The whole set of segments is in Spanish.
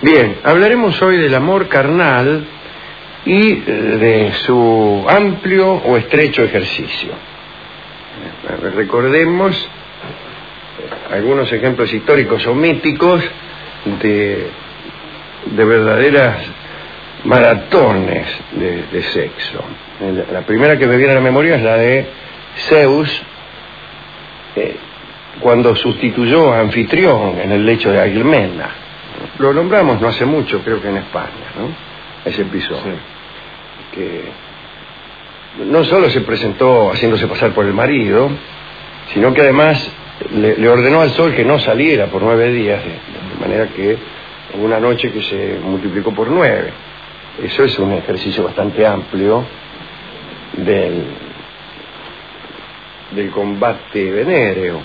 Bien, hablaremos hoy del amor carnal y de su amplio o estrecho ejercicio. Recordemos algunos ejemplos históricos o míticos de verdaderas maratones de sexo. La primera que me viene a la memoria es la de Zeus, cuando sustituyó a Anfitrión en el lecho de Agilmena. Lo nombramos no hace mucho, creo que en España, ¿no? Ese episodio. Sí. Que no solo se presentó haciéndose pasar por el marido, sino que además le ordenó al sol que no saliera por 9 días, de manera que hubo una noche que se multiplicó por 9. Eso es un ejercicio bastante amplio del combate venéreo.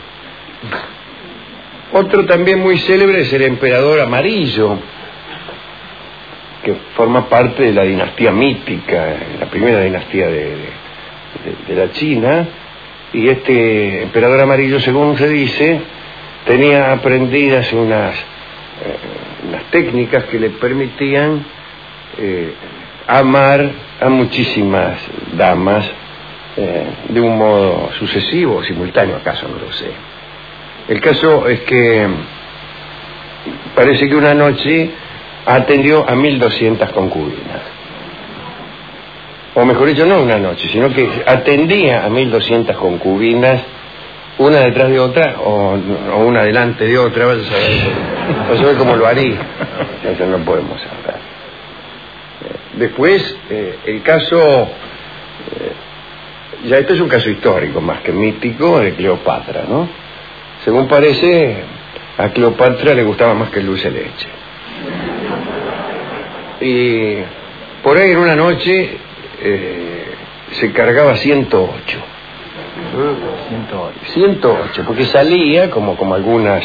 Otro también muy célebre es el emperador amarillo, que forma parte de la dinastía mítica, la primera dinastía de la China, y este emperador amarillo, según se dice, tenía aprendidas unas técnicas que le permitían amar a muchísimas damas de un modo sucesivo o simultáneo, acaso, no lo sé. El caso es que parece que una noche atendió a 1200 concubinas. O mejor dicho, no una noche, sino que atendía a 1200 concubinas, una detrás de otra, o una delante de otra, vaya a saber cómo lo haría. Eso no podemos hablar. Después, el caso, ya este es un caso histórico más que mítico, de Cleopatra, ¿no? Según parece, a Cleopatra le gustaba más que el dulce de leche. Y por ahí en una noche se cargaba 108. 108, porque salía como algunas,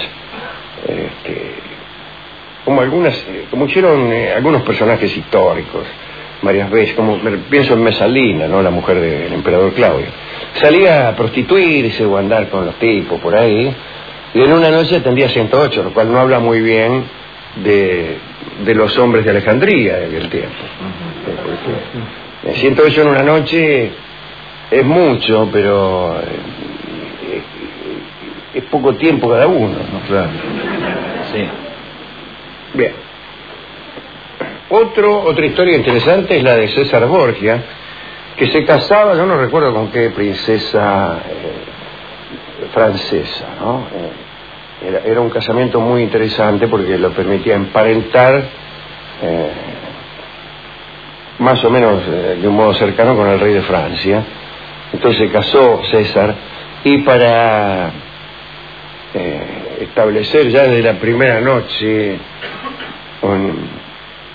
como hicieron algunos personajes históricos varias veces, como pienso en Mesalina, ¿no? La mujer del emperador Claudio. Salía a prostituirse o a andar con los tipos por ahí, y en una noche atendía 108, lo cual no habla muy bien de los hombres de Alejandría de aquel tiempo. Porque 108 en una noche es mucho, pero es poco tiempo cada uno, ¿no? Claro. Sí. Bien. Otra historia interesante es la de César Borgia, que se casaba, yo no recuerdo con qué princesa francesa, ¿no? Era un casamiento muy interesante porque lo permitía emparentar más o menos de un modo cercano con el rey de Francia. Entonces se casó César, y para establecer ya desde la primera noche con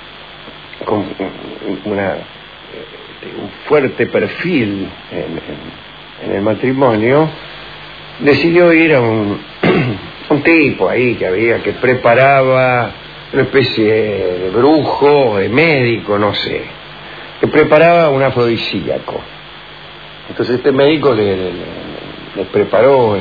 un fuerte perfil en el matrimonio, decidió ir a un tipo ahí que había, que preparaba una especie de brujo, de médico, no sé, que preparaba un afrodisíaco. Entonces este médico le preparó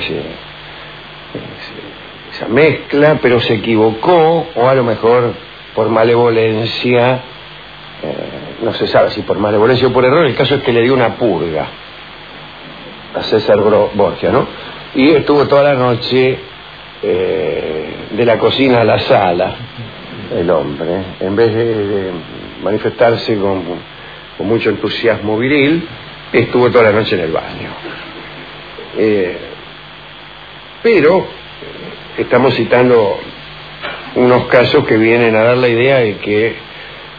esa mezcla, pero se equivocó, o a lo mejor por malevolencia, no se sabe si por malevolencia o por error. El caso es que le dio una purga a César Borgia, ¿no? Y estuvo toda la noche de la cocina a la sala, el hombre, en vez de manifestarse con mucho entusiasmo viril, estuvo toda la noche en el baño. Pero estamos citando unos casos que vienen a dar la idea de que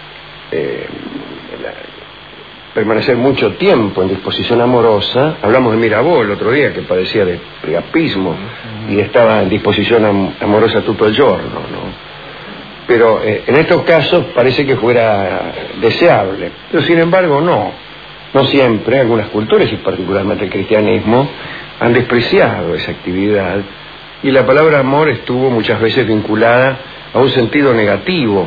permanecer mucho tiempo en disposición amorosa. Hablamos de Mirabeau el otro día, que padecía de priapismo y estaba en disposición amorosa tutto il giorno, ¿no? Pero en estos casos parece que fuera deseable, pero sin embargo no siempre. Algunas culturas, y particularmente el cristianismo, han despreciado esa actividad, y la palabra amor estuvo muchas veces vinculada a un sentido negativo,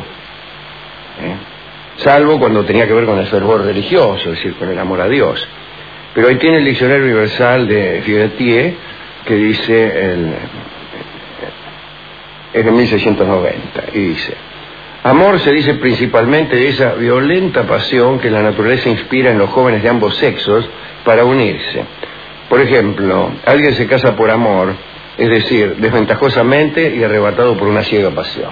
salvo cuando tenía que ver con el fervor religioso, es decir, con el amor a Dios. Pero ahí tiene el Diccionario Universal de Figuetier, que dice es de 1690, y dice: Amor se dice principalmente de esa violenta pasión que la naturaleza inspira en los jóvenes de ambos sexos para unirse. Por ejemplo, alguien se casa por amor, es decir, desventajosamente y arrebatado por una ciega pasión.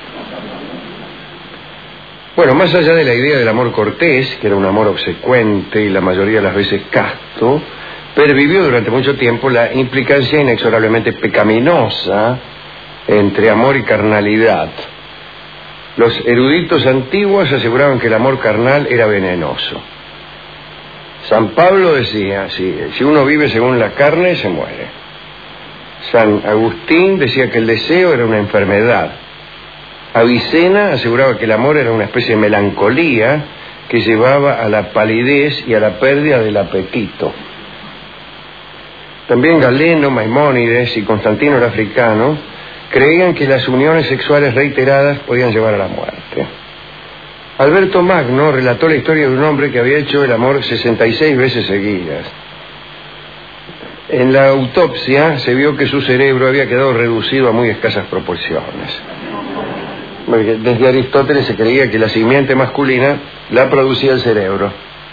Bueno, más allá de la idea del amor cortés, que era un amor obsecuente y la mayoría de las veces casto, pervivió durante mucho tiempo la implicancia inexorablemente pecaminosa entre amor y carnalidad. Los eruditos antiguos aseguraban que el amor carnal era venenoso. San Pablo decía, si uno vive según la carne, se muere. San Agustín decía que el deseo era una enfermedad. Avicena aseguraba que el amor era una especie de melancolía que llevaba a la palidez y a la pérdida del apetito. También Galeno, Maimónides y Constantino el Africano creían que las uniones sexuales reiteradas podían llevar a la muerte. Alberto Magno relató la historia de un hombre que había hecho el amor 66 veces seguidas. En la autopsia se vio que su cerebro había quedado reducido a muy escasas proporciones. Desde Aristóteles se creía que la simiente masculina la producía el cerebro.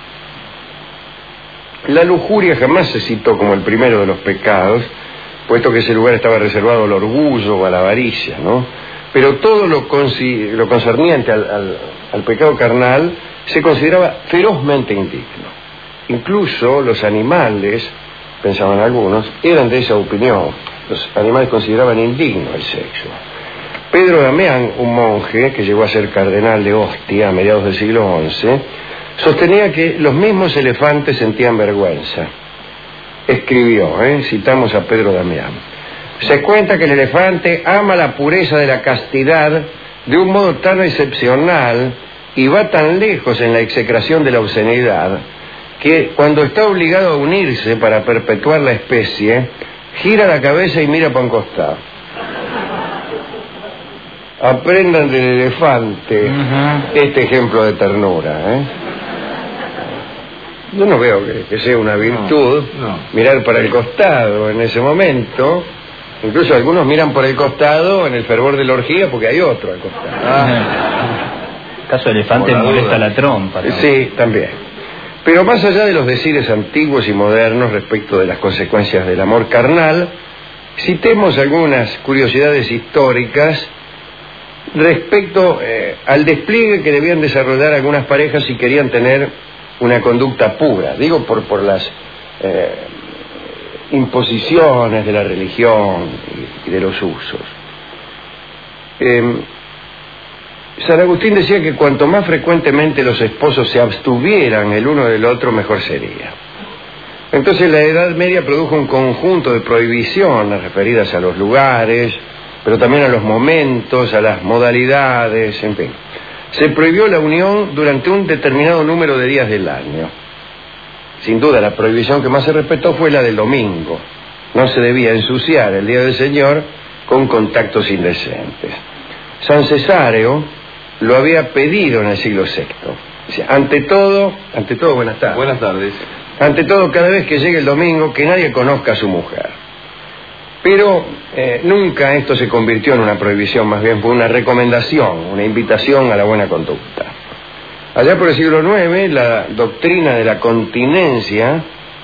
La lujuria jamás se citó como el primero de los pecados, puesto que ese lugar estaba reservado al orgullo o a la avaricia, ¿no? Pero todo lo concerniente al pecado carnal se consideraba ferozmente indigno. Incluso los animales, pensaban algunos, eran de esa opinión. Los animales consideraban indigno el sexo. Pedro Damián, un monje que llegó a ser cardenal de Ostia a mediados del siglo XI, sostenía que los mismos elefantes sentían vergüenza. Escribió, citamos a Pedro Damián: se cuenta que el elefante ama la pureza de la castidad de un modo tan excepcional y va tan lejos en la execración de la obscenidad que cuando está obligado a unirse para perpetuar la especie, gira la cabeza y mira para un costado. Aprendan del elefante este ejemplo de ternura, Yo no veo que sea una virtud mirar para el costado en ese momento. Incluso algunos miran por el costado en el fervor de la orgía porque hay otro al costado. El caso de elefante molesta la trompa, ¿no? Sí, también. Pero más allá de los decires antiguos y modernos respecto de las consecuencias del amor carnal, citemos algunas curiosidades históricas respecto al despliegue que debían desarrollar algunas parejas si querían tener una conducta pura. Digo por las imposiciones de la religión y de los usos. San Agustín decía que cuanto más frecuentemente los esposos se abstuvieran el uno del otro, mejor sería. Entonces la Edad Media produjo un conjunto de prohibiciones referidas a los lugares, pero también a los momentos, a las modalidades, en fin. Se prohibió la unión durante un determinado número de días del año. Sin duda, la prohibición que más se respetó fue la del domingo. No se debía ensuciar el día del Señor con contactos indecentes. San Cesáreo lo había pedido en el siglo VI. Dice, ante todo, buenas tardes. Buenas tardes. Ante todo, cada vez que llegue el domingo, que nadie conozca a su mujer. Pero nunca esto se convirtió en una prohibición, más bien fue una recomendación, una invitación a la buena conducta. Allá por el siglo IX, la doctrina de la continencia,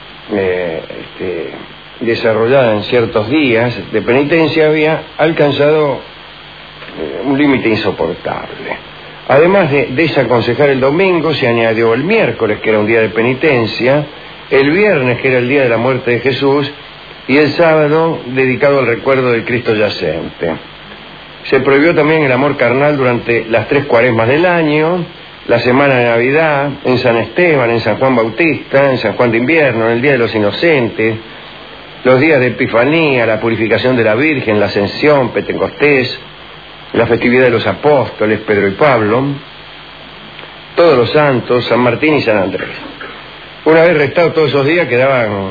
desarrollada en ciertos días de penitencia, había alcanzado un límite insoportable. Además de desaconsejar el domingo, se añadió el miércoles, que era un día de penitencia, el viernes, que era el día de la muerte de Jesús, y el sábado dedicado al recuerdo del Cristo yacente. Se prohibió también el amor carnal durante las 3 cuaresmas del año, la semana de Navidad, en San Esteban, en San Juan Bautista, en San Juan de Invierno, en el Día de los Inocentes, los días de Epifanía, la purificación de la Virgen, la Ascensión, Pentecostés, la festividad de los apóstoles, Pedro y Pablo, todos los santos, San Martín y San Andrés. Una vez restados todos esos días quedaban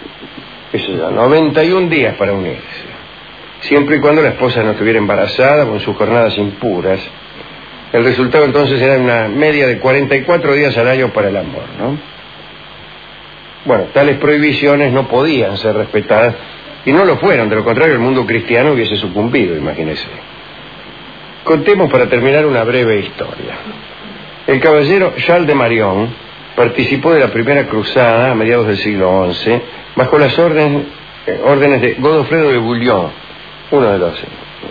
91 días para unirse, siempre y cuando la esposa no estuviera embarazada o en sus jornadas impuras. El resultado entonces era una media de 44 días al año para el amor, ¿no? Bueno, tales prohibiciones no podían ser respetadas y no lo fueron, de lo contrario el mundo cristiano hubiese sucumbido, imagínese. Contemos para terminar una breve historia. El caballero Charles de Marion participó de la primera cruzada a mediados del siglo XI bajo las órdenes de Godofredo de Bouillon, uno de los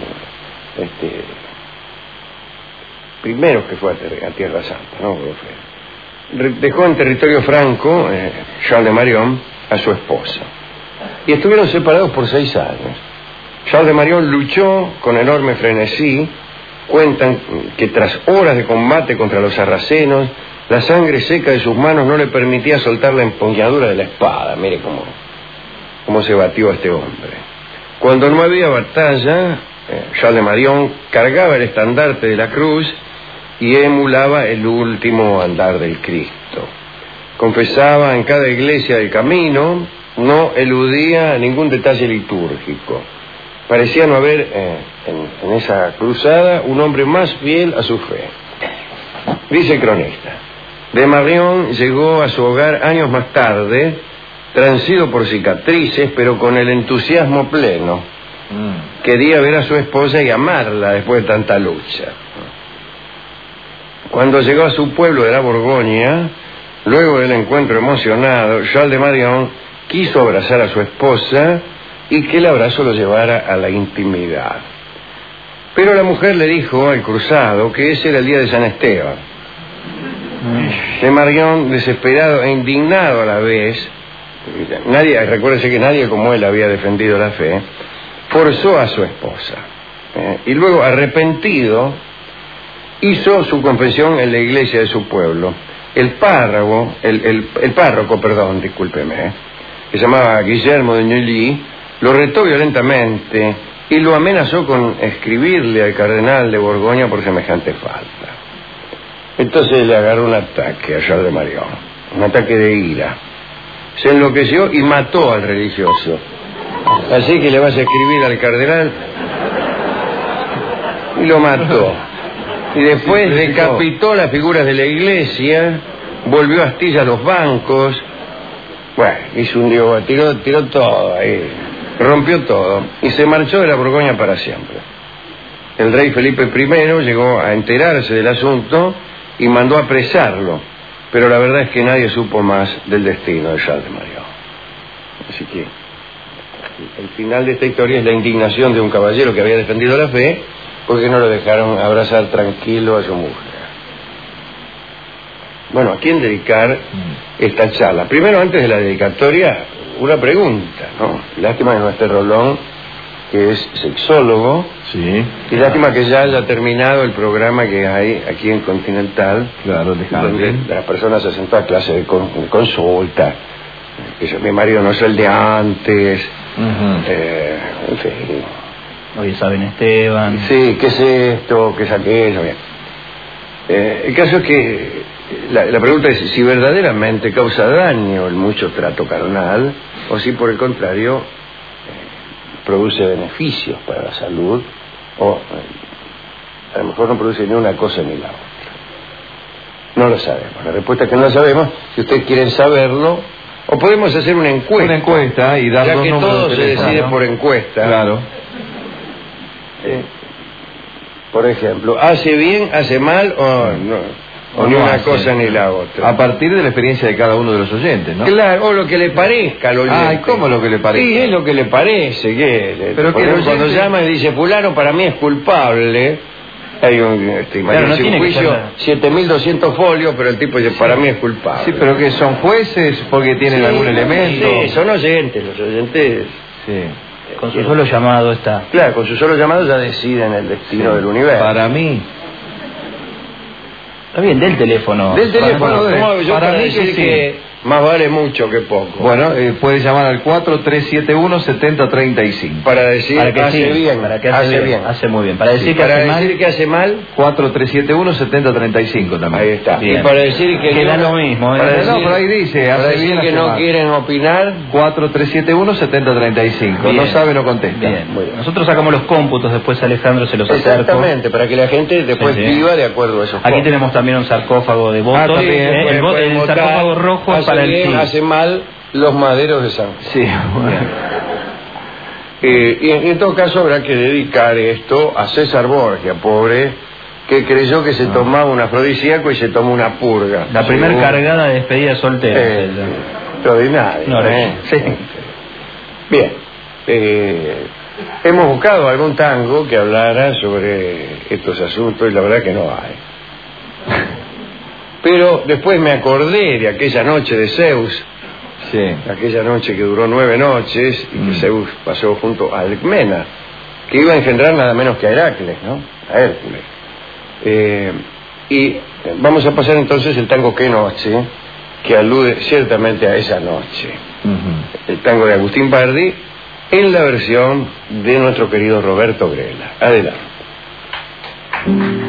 primeros que fue a Tierra Santa, ¿no? Godofredo. Dejó en territorio franco, Charles de Marion, a su esposa. Y estuvieron separados por 6 años. Charles de Marion luchó con enorme frenesí. Cuentan que tras horas de combate contra los sarracenos, la sangre seca de sus manos no le permitía soltar la empuñadura de la espada. Mire cómo se batió este hombre. Cuando no había batalla, Charles de Marion cargaba el estandarte de la cruz y emulaba el último andar del Cristo. Confesaba en cada iglesia del camino, no eludía ningún detalle litúrgico. Parecía no haber en esa cruzada un hombre más fiel a su fe. Dice el cronista, de Marion llegó a su hogar años más tarde, transido por cicatrices, pero con el entusiasmo pleno. Quería ver a su esposa y amarla después de tanta lucha. Cuando llegó a su pueblo de la Borgoña, luego del encuentro emocionado, Charles de Marion quiso abrazar a su esposa y que el abrazo lo llevara a la intimidad. Pero la mujer le dijo al cruzado que ese era el día de San Esteban. De Marion, desesperado e indignado a la vez, recuérdese que nadie como él había defendido la fe, forzó a su esposa. Y luego, arrepentido, hizo su confesión en la iglesia de su pueblo. El párroco, que se llamaba Guillermo de Neuilly, lo retó violentamente y lo amenazó con escribirle al cardenal de Borgoña por semejante falta. Entonces le agarró un ataque a Charles de Marion, un ataque de ira. Se enloqueció y mató al religioso. Así que le vas a escribir al cardenal, y lo mató. Y después decapitó las figuras de la iglesia, volvió a astilla los bancos. Bueno, hizo un lío, tiró todo ahí, rompió todo y se marchó de la Borgoña para siempre. El rey Felipe I llegó a enterarse del asunto y mandó apresarlo, pero la verdad es que nadie supo más del destino de Charles de Marion. Así que el final de esta historia es la indignación de un caballero que había defendido la fe porque no lo dejaron abrazar tranquilo a su mujer. Bueno, ¿a quién dedicar esta charla? Primero, antes de la dedicatoria, una pregunta, ¿no? Lástima de nuestro Rolón, que es sexólogo, sí, y lástima que ya haya terminado el programa que hay aquí en Continental, claro, donde las personas hacen toda clase de consulta. Mi marido no es el de antes, en fin. Hoy saben Esteban. Sí, ¿qué es esto? ¿Qué es aquello? Bien. El caso es que la pregunta es si verdaderamente causa daño el mucho trato carnal o si por el contrario produce beneficios para la salud o a lo mejor no produce ni una cosa ni la otra. No lo sabemos. La respuesta es que no lo sabemos. Si ustedes quieren saberlo, o podemos hacer una encuesta. Una encuesta y dar ya que todo se decide por encuesta. Claro. Por ejemplo, ¿hace bien, hace mal o ni una cosa ni la otra? A partir de la experiencia de cada uno de los oyentes, ¿no? Claro, o lo que le parezca al oyente. Ah, ¿cómo lo que le parece? Sí, es lo que le parece. Pero que cuando llama y dice, fulano para mí es culpable, hay un claro, no tiene juicio, 7.200 folios, pero el tipo dice, para mí es culpable. Sí, pero que son jueces porque tienen algún elemento. Sí, son oyentes, los oyentes. Sí. Con su solo llamado está. Claro, con su solo llamado ya deciden el destino del universo. Para mí. Está bien, del teléfono. Del teléfono, para mí decir que más vale mucho que poco. Bueno, puede llamar al 4371-7035. Para decir para que hace sí, bien. para que hace bien. Hace muy bien. Para decir sí, que para hace decir mal. que hace mal. 4371-7035 también. Ahí está. Bien. Y para decir que da lo mismo. Para decir, no, pero ahí dice. Para hace decir bien, que hace no mal. quieren opinar. 4371-7035. No sabe, no contesta. Bien. Nosotros sacamos los cómputos, después Alejandro se los acerca. Exactamente, para que la gente después viva de acuerdo a esos cómputos. Aquí tenemos también un sarcófago de votos. El sarcófago rojo es para el sí. Hace mal los maderos de San. Sí, bueno. Y en todo caso habrá que dedicar esto a César Borgia, pobre, que creyó que se tomaba un afrodisíaco y se tomó una purga. La primera cargada de despedida soltera. Extraordinario. No, Sí. Bien. Hemos buscado algún tango que hablara sobre estos asuntos y la verdad que no hay. Pero después me acordé de aquella noche de Zeus, Sí. aquella noche que duró 9 noches y que Zeus pasó junto a Alcmena, que iba a engendrar nada menos que a Heracles, ¿no? A Hércules. Y vamos a pasar entonces el tango Qué Noche, que alude ciertamente a esa noche. El tango de Agustín Bardi en la versión de nuestro querido Roberto Grela. Adelante.